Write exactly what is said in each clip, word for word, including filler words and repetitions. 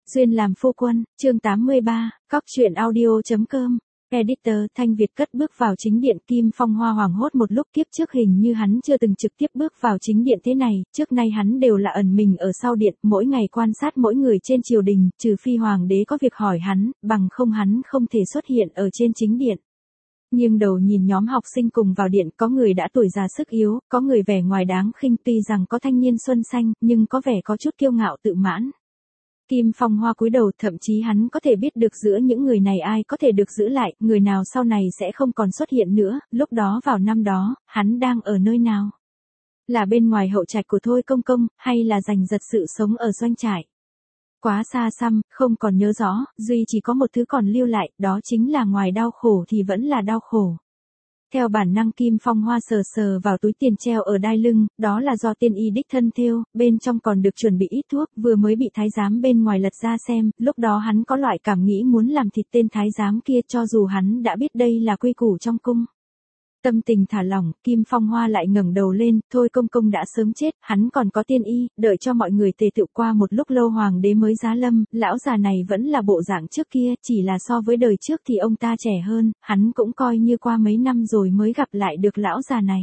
Duyên làm phu quân, chương tám mươi ba, cóc truyện audio.com. Editor Thanh Việt cất bước vào chính điện. Kim Phong Hoa hoảng hốt một lúc, kiếp trước hình như hắn chưa từng trực tiếp bước vào chính điện thế này, trước nay hắn đều là ẩn mình ở sau điện, mỗi ngày quan sát mỗi người trên triều đình, trừ phi hoàng đế có việc hỏi hắn, bằng không hắn không thể xuất hiện ở trên chính điện. Nhưng đầu nhìn nhóm học sinh cùng vào điện, có người đã tuổi già sức yếu, có người vẻ ngoài đáng khinh, tuy rằng có thanh niên xuân xanh, nhưng có vẻ có chút kiêu ngạo tự mãn. Kim Phong Hoa cúi đầu, thậm chí hắn có thể biết được giữa những người này ai có thể được giữ lại, người nào sau này sẽ không còn xuất hiện nữa, lúc đó vào năm đó, hắn đang ở nơi nào? Là bên ngoài hậu trạch của Thôi Công Công, hay là giành giật sự sống ở doanh trại? Quá xa xăm, không còn nhớ rõ, duy chỉ có một thứ còn lưu lại, đó chính là ngoài đau khổ thì vẫn là đau khổ. Theo bản năng Kim Phong Hoa sờ sờ vào túi tiền treo ở đai lưng, đó là do tiên y đích thân thêu, bên trong còn được chuẩn bị ít thuốc, vừa mới bị thái giám bên ngoài lật ra xem, lúc đó hắn có loại cảm nghĩ muốn làm thịt tên thái giám kia, cho dù hắn đã biết đây là quy củ trong cung. Tâm tình thả lỏng, Kim Phong Hoa lại ngẩng đầu lên, Thôi Công Công đã sớm chết, hắn còn có tiên y, đợi cho mọi người tề tựu qua một lúc lâu hoàng đế mới giá lâm, lão già này vẫn là bộ dạng trước kia, chỉ là so với đời trước thì ông ta trẻ hơn, hắn cũng coi như qua mấy năm rồi mới gặp lại được lão già này.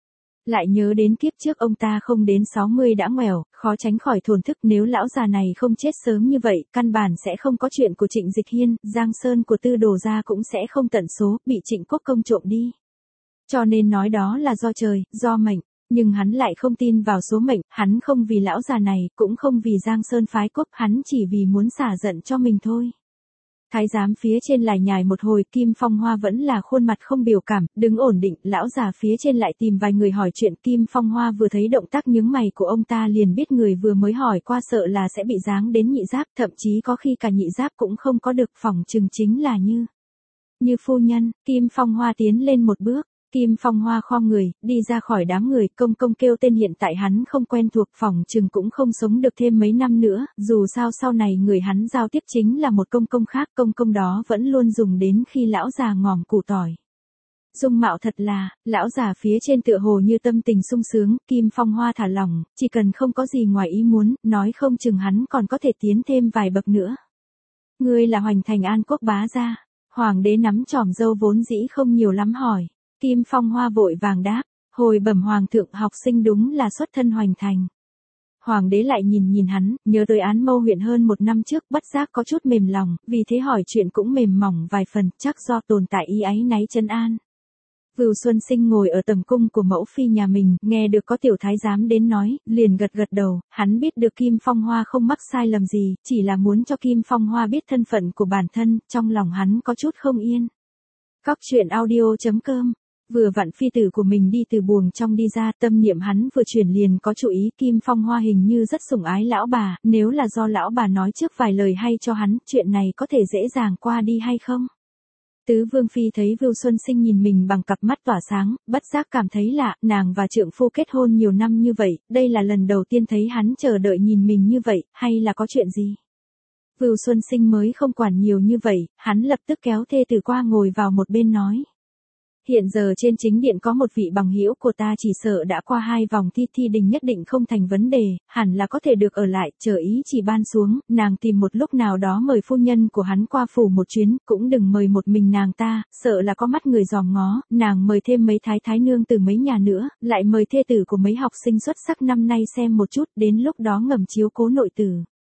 Lại nhớ đến kiếp trước ông ta không đến sáu mươi đã ngoẻo, khó tránh khỏi thổn thức, nếu lão già này không chết sớm như vậy, căn bản sẽ không có chuyện của Trịnh Dịch Hiên, Giang Sơn của Tư Đồ gia cũng sẽ không tận số, bị Trịnh Quốc Công trộm đi. Cho nên nói đó là do trời, do mệnh, nhưng hắn lại không tin vào số mệnh, hắn không vì lão già này, cũng không vì Giang Sơn phái quốc, hắn chỉ vì muốn xả giận cho mình thôi. Thái giám phía trên lại nhài một hồi, Kim Phong Hoa vẫn là khuôn mặt không biểu cảm, đứng ổn định, lão già phía trên lại tìm vài người hỏi chuyện. Kim Phong Hoa vừa thấy động tác nhướng mày của ông ta liền biết người vừa mới hỏi qua sợ là sẽ bị giáng đến nhị giáp, thậm chí có khi cả nhị giáp cũng không có được, phỏng chừng chính là như. Như phu nhân. Kim Phong Hoa tiến lên một bước. Kim Phong Hoa khom người, đi ra khỏi đám người, Công Công kêu tên hiện tại hắn không quen thuộc, phỏng chừng cũng không sống được thêm mấy năm nữa, dù sao sau này người hắn giao tiếp chính là một Công Công khác, Công Công đó vẫn luôn dùng đến khi lão già ngòm củ tỏi. Dung mạo thật là, lão già phía trên tựa hồ như tâm tình sung sướng, Kim Phong Hoa thả lỏng, chỉ cần không có gì ngoài ý muốn, nói không chừng hắn còn có thể tiến thêm vài bậc nữa. Ngươi là Hoành Thành An Quốc bá gia. Hoàng đế nắm chòm râu vốn dĩ không nhiều lắm hỏi. Kim Phong Hoa vội vàng đáp, hồi bẩm hoàng thượng, học sinh đúng là xuất thân Hoành Thành. Hoàng đế lại nhìn nhìn hắn, nhớ tới án Mâu huyện hơn một năm trước, bất giác có chút mềm lòng, vì thế hỏi chuyện cũng mềm mỏng vài phần, chắc do tồn tại ý áy náy trấn an. Vưu Xuân Sinh ngồi ở tầm cung của mẫu phi nhà mình, nghe được có tiểu thái giám đến nói, liền gật gật đầu, hắn biết được Kim Phong Hoa không mắc sai lầm gì, chỉ là muốn cho Kim Phong Hoa biết thân phận của bản thân, trong lòng hắn có chút không yên. Cóc truyện audio.com. Vừa vặn phi tử của mình đi từ buồng trong đi ra, tâm niệm hắn vừa chuyển liền có chú ý, Kim Phong Hoa hình như rất sủng ái lão bà, nếu là do lão bà nói trước vài lời hay cho hắn, chuyện này có thể dễ dàng qua đi hay không? Tứ Vương Phi thấy Vưu Xuân Sinh nhìn mình bằng cặp mắt tỏa sáng, bất giác cảm thấy lạ, nàng và trượng phu kết hôn nhiều năm như vậy, đây là lần đầu tiên thấy hắn chờ đợi nhìn mình như vậy, hay là có chuyện gì? Vưu Xuân Sinh mới không quản nhiều như vậy, hắn lập tức kéo thê tử qua ngồi vào một bên nói. Hiện giờ trên chính điện có một vị bằng hữu của ta, chỉ sợ đã qua hai vòng thi thi đình nhất định không thành vấn đề, hẳn là có thể được ở lại, chờ ý chỉ ban xuống, nàng tìm một lúc nào đó mời phu nhân của hắn qua phủ một chuyến, cũng đừng mời một mình nàng ta, sợ là có mắt người dòm ngó, nàng mời thêm mấy thái thái nương từ mấy nhà nữa, lại mời thê tử của mấy học sinh xuất sắc năm nay xem một chút, đến lúc đó ngầm chiếu cố nội tử.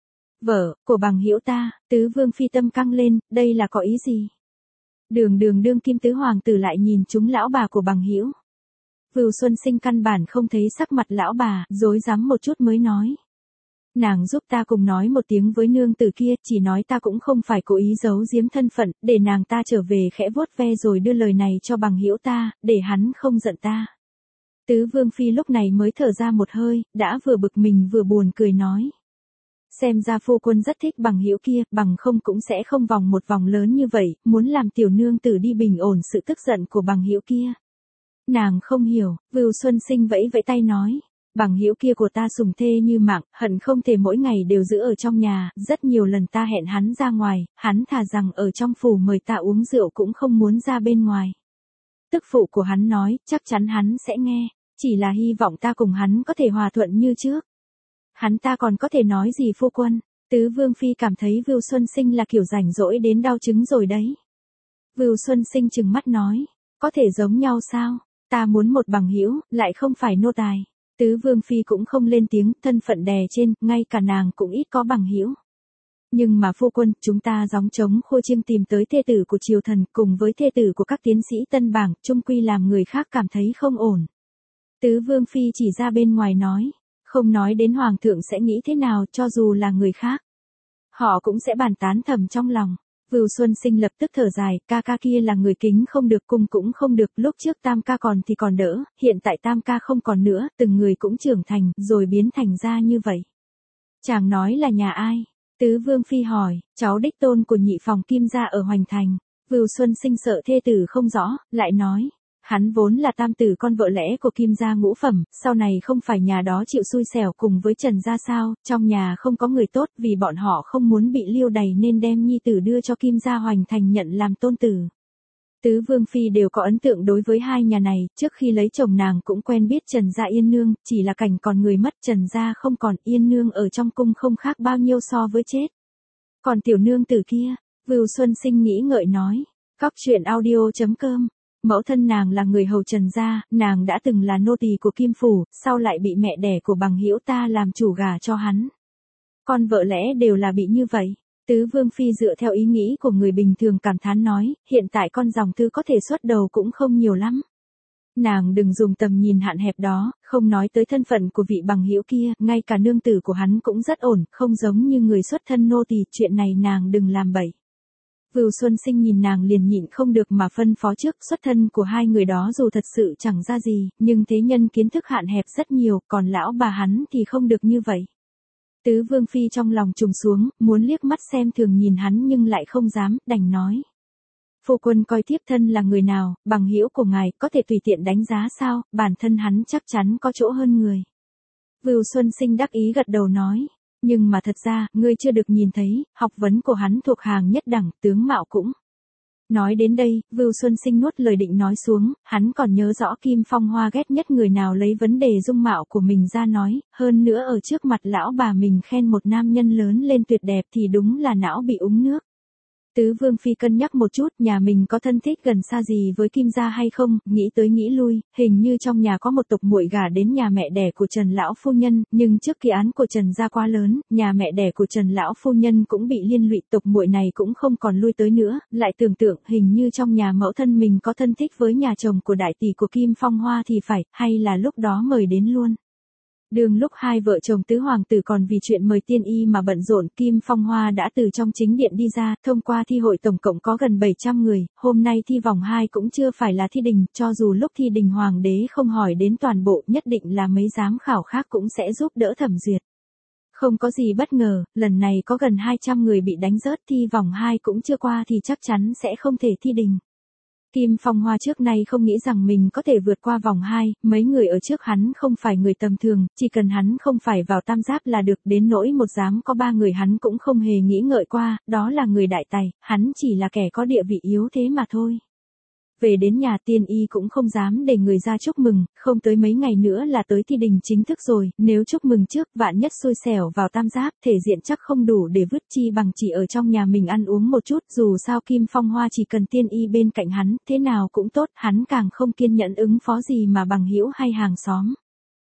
Vợ của bằng hữu ta. Tứ Vương Phi tâm căng lên, đây là có ý gì? Đường đường đương kim tứ hoàng tử lại nhìn chúng lão bà của bằng hữu. Vưu Xuân Sinh căn bản không thấy sắc mặt lão bà, rối rắm một chút mới nói. Nàng giúp ta cùng nói một tiếng với nương tử kia, chỉ nói ta cũng không phải cố ý giấu giếm thân phận, để nàng ta trở về khẽ vuốt ve rồi đưa lời này cho bằng hữu ta, để hắn không giận ta. Tứ Vương Phi lúc này mới thở ra một hơi, đã vừa bực mình vừa buồn cười nói. Xem ra phu quân rất thích bằng hữu kia, bằng không cũng sẽ không vòng một vòng lớn như vậy, muốn làm tiểu nương tử đi bình ổn sự tức giận của bằng hữu kia. Nàng không hiểu, Vưu Xuân Sinh vẫy vẫy tay nói, bằng hữu kia của ta sủng thê như mạng, hận không thể mỗi ngày đều giữ ở trong nhà, rất nhiều lần ta hẹn hắn ra ngoài, hắn thà rằng ở trong phủ mời ta uống rượu cũng không muốn ra bên ngoài. Tức phụ của hắn nói, chắc chắn hắn sẽ nghe, chỉ là hy vọng ta cùng hắn có thể hòa thuận như trước. Hắn ta còn có thể nói gì phu quân? Tứ Vương Phi cảm thấy Vưu Xuân Sinh là kiểu rảnh rỗi đến đau chứng rồi đấy. Vưu Xuân Sinh trừng mắt nói, có thể giống nhau sao, ta muốn một bằng hữu, lại không phải nô tài. Tứ Vương Phi cũng không lên tiếng, thân phận đè trên, ngay cả nàng cũng ít có bằng hữu. Nhưng mà phu quân, chúng ta gióng trống khua chiêng tìm tới thê tử của triều thần, cùng với thê tử của các tiến sĩ tân bảng, chung quy làm người khác cảm thấy không ổn. Tứ Vương Phi chỉ ra bên ngoài nói, không nói đến hoàng thượng sẽ nghĩ thế nào, cho dù là người khác. Họ cũng sẽ bàn tán thầm trong lòng. Vưu Xuân Sinh lập tức thở dài, ca ca kia là người kính không được, cung cũng không được, lúc trước tam ca còn thì còn đỡ, hiện tại tam ca không còn nữa, từng người cũng trưởng thành, rồi biến thành ra như vậy. Chàng nói là nhà ai? Tứ Vương Phi hỏi, cháu đích tôn của nhị phòng Kim gia ở Hoành Thành. Vưu Xuân Sinh sợ thê tử không rõ, lại nói, hắn vốn là tam tử con vợ lẽ của Kim gia ngũ phẩm, sau này không phải nhà đó chịu xui xẻo cùng với Trần gia sao, trong nhà không có người tốt, vì bọn họ không muốn bị liêu đày nên đem nhi tử đưa cho Kim gia Hoành Thành nhận làm tôn tử. Tứ Vương Phi đều có ấn tượng đối với hai nhà này, trước khi lấy chồng nàng cũng quen biết Trần gia Yên Nương, chỉ là cảnh còn người mất, Trần gia không còn, Yên Nương ở trong cung không khác bao nhiêu so với chết. Còn tiểu nương tử kia, Vưu Xuân Sinh nghĩ ngợi nói, Cóc truyện audio chấm com, mẫu thân nàng là người hầu Trần gia, nàng đã từng là nô tỳ của Kim phủ, sau lại bị mẹ đẻ của bằng hữu ta làm chủ gả cho hắn. Con vợ lẽ đều là bị như vậy. Tứ Vương Phi dựa theo ý nghĩ của người bình thường cảm thán nói, hiện tại con dòng thư có thể xuất đầu cũng không nhiều lắm. Nàng đừng dùng tầm nhìn hạn hẹp đó, không nói tới thân phận của vị bằng hữu kia, ngay cả nương tử của hắn cũng rất ổn, không giống như người xuất thân nô tỳ, chuyện này nàng đừng làm bậy. Vưu Xuân Sinh nhìn nàng liền nhịn không được mà phân phó trước, xuất thân của hai người đó dù thật sự chẳng ra gì, nhưng thế nhân kiến thức hạn hẹp rất nhiều, còn lão bà hắn thì không được như vậy. Tứ Vương Phi trong lòng trùng xuống, muốn liếc mắt xem thường nhìn hắn nhưng lại không dám, đành nói. Phu quân coi thiếp thân là người nào, bằng hữu của ngài, có thể tùy tiện đánh giá sao, bản thân hắn chắc chắn có chỗ hơn người. Vưu Xuân Sinh đắc ý gật đầu nói, nhưng mà thật ra, ngươi chưa được nhìn thấy, học vấn của hắn thuộc hàng nhất đẳng, tướng mạo cũng. Nói đến đây, Vưu Xuân Sinh nuốt lời định nói xuống, hắn còn nhớ rõ Kim Phong Hoa ghét nhất người nào lấy vấn đề dung mạo của mình ra nói, hơn nữa ở trước mặt lão bà mình khen một nam nhân lớn lên tuyệt đẹp thì đúng là não bị úng nước. Tứ Vương Phi cân nhắc một chút, nhà mình có thân thích gần xa gì với Kim gia hay không, nghĩ tới nghĩ lui, hình như trong nhà có một tộc muội gả đến nhà mẹ đẻ của Trần lão phu nhân, nhưng trước kỳ án của Trần gia quá lớn, nhà mẹ đẻ của Trần lão phu nhân cũng bị liên lụy, tộc muội này cũng không còn lui tới nữa, lại tưởng tượng hình như trong nhà mẫu thân mình có thân thích với nhà chồng của đại tỷ của Kim Phong Hoa thì phải, hay là lúc đó mời đến luôn. Đường lúc hai vợ chồng tứ hoàng tử còn vì chuyện mời tiên y mà bận rộn, Kim Phong Hoa đã từ trong chính điện đi ra, thông qua thi hội tổng cộng có gần bảy trăm người, hôm nay thi vòng hai cũng chưa phải là thi đình, cho dù lúc thi đình hoàng đế không hỏi đến toàn bộ, nhất định là mấy giám khảo khác cũng sẽ giúp đỡ thẩm duyệt. Không có gì bất ngờ, lần này có gần hai trăm người bị đánh rớt, thi vòng hai cũng chưa qua thì chắc chắn sẽ không thể thi đình. Kim Phong Hoa trước nay không nghĩ rằng mình có thể vượt qua vòng hai, mấy người ở trước hắn không phải người tầm thường, chỉ cần hắn không phải vào tam giáp là được, đến nỗi một giám có ba người hắn cũng không hề nghĩ ngợi qua, đó là người đại tài, hắn chỉ là kẻ có địa vị yếu thế mà thôi. Về đến nhà tiên y cũng không dám để người ra chúc mừng, không tới mấy ngày nữa là tới thi đình chính thức rồi, nếu chúc mừng trước vạn nhất xui xẻo vào tam giáp, thể diện chắc không đủ để vứt, chi bằng chỉ ở trong nhà mình ăn uống một chút, dù sao Kim Phong Hoa chỉ cần tiên y bên cạnh hắn, thế nào cũng tốt, hắn càng không kiên nhẫn ứng phó gì mà bằng hữu hay hàng xóm.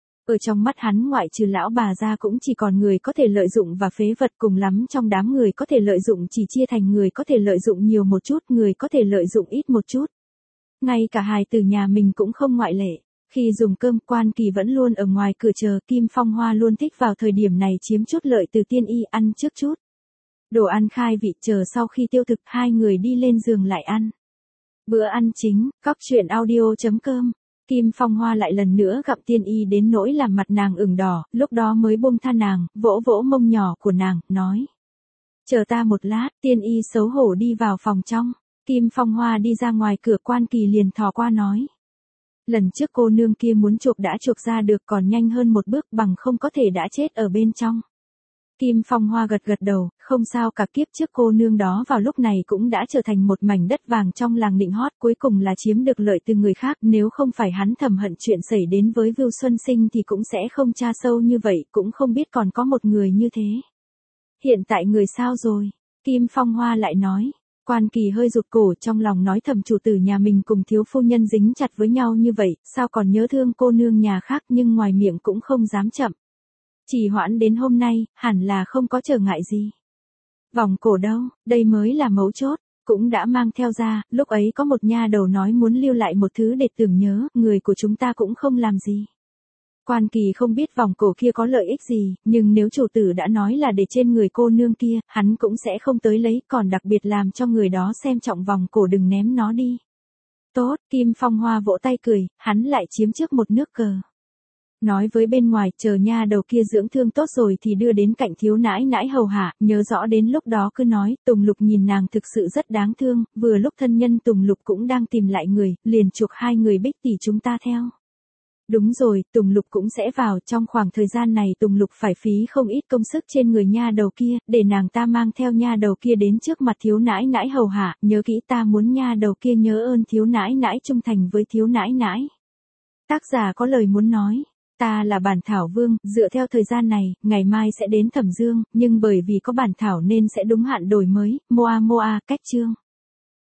Ở trong mắt hắn ngoại trừ lão bà ra cũng chỉ còn người có thể lợi dụng và phế vật, cùng lắm trong đám người có thể lợi dụng chỉ chia thành người có thể lợi dụng nhiều một chút, người có thể lợi dụng ít một chút. Ngay cả hài tử nhà mình cũng không ngoại lệ. Khi dùng cơm, Quan Kỳ vẫn luôn ở ngoài cửa chờ, Kim Phong Hoa luôn thích vào thời điểm này chiếm chút lợi từ tiên y, ăn trước chút. Đồ ăn khai vị, chờ sau khi tiêu thực, hai người đi lên giường lại ăn. Bữa ăn chính, Cóc truyện audio chấm com. Kim Phong Hoa lại lần nữa gặp tiên y đến nỗi làm mặt nàng ửng đỏ, lúc đó mới buông tha nàng, vỗ vỗ mông nhỏ của nàng, nói. Chờ ta một lát, tiên y xấu hổ đi vào phòng trong. Kim Phong Hoa đi ra ngoài cửa, Quan Kỳ liền thò qua nói. Lần trước cô nương kia muốn chuộc đã chuộc ra được, còn nhanh hơn một bước, bằng không có thể đã chết ở bên trong. Kim Phong Hoa gật gật đầu, không sao cả, kiếp trước cô nương đó vào lúc này cũng đã trở thành một mảnh đất vàng trong làng nịnh hót, cuối cùng là chiếm được lợi từ người khác, nếu không phải hắn thầm hận chuyện xảy đến với Vưu Xuân Sinh thì cũng sẽ không tra sâu như vậy, cũng không biết còn có một người như thế. hiện tại người sao rồi? Kim Phong Hoa lại nói. Quan Kỳ hơi rụt cổ, trong lòng nói thầm chủ tử nhà mình cùng thiếu phu nhân dính chặt với nhau như vậy, sao còn nhớ thương cô nương nhà khác, nhưng ngoài miệng cũng không dám chậm. Chỉ hoãn đến hôm nay, hẳn là không có trở ngại gì. Vòng cổ đâu, đây mới là mấu chốt, cũng đã mang theo ra, lúc ấy có một nha đầu nói muốn lưu lại một thứ để tưởng nhớ, người của chúng ta cũng không làm gì. Quan Kỳ không biết vòng cổ kia có lợi ích gì, nhưng nếu chủ tử đã nói là để trên người cô nương kia, hắn cũng sẽ không tới lấy, còn đặc biệt làm cho người đó xem trọng vòng cổ đừng ném nó đi. Tốt, Kim Phong Hoa vỗ tay cười, hắn lại chiếm trước một nước cờ. Nói với bên ngoài, chờ nha đầu kia dưỡng thương tốt rồi thì đưa đến cạnh thiếu nãi nãi hầu hạ, nhớ rõ đến lúc đó cứ nói, Tùng Lục nhìn nàng thực sự rất đáng thương, vừa lúc thân nhân Tùng Lục cũng đang tìm lại người, liền chuộc hai người Bích tỷ chúng ta theo. Đúng rồi, Tùng Lục cũng sẽ vào, trong khoảng thời gian này Tùng Lục phải phí không ít công sức trên người nha đầu kia, để nàng ta mang theo nha đầu kia đến trước mặt thiếu nãi nãi hầu hạ, nhớ kỹ ta muốn nha đầu kia nhớ ơn thiếu nãi nãi trung thành với thiếu nãi nãi. Tác giả có lời muốn nói. Ta là bản thảo vương, dựa theo thời gian này, ngày mai sẽ đến Thẩm Dương, nhưng bởi vì có bản thảo nên sẽ đúng hạn đổi mới, moa moa, cách chương.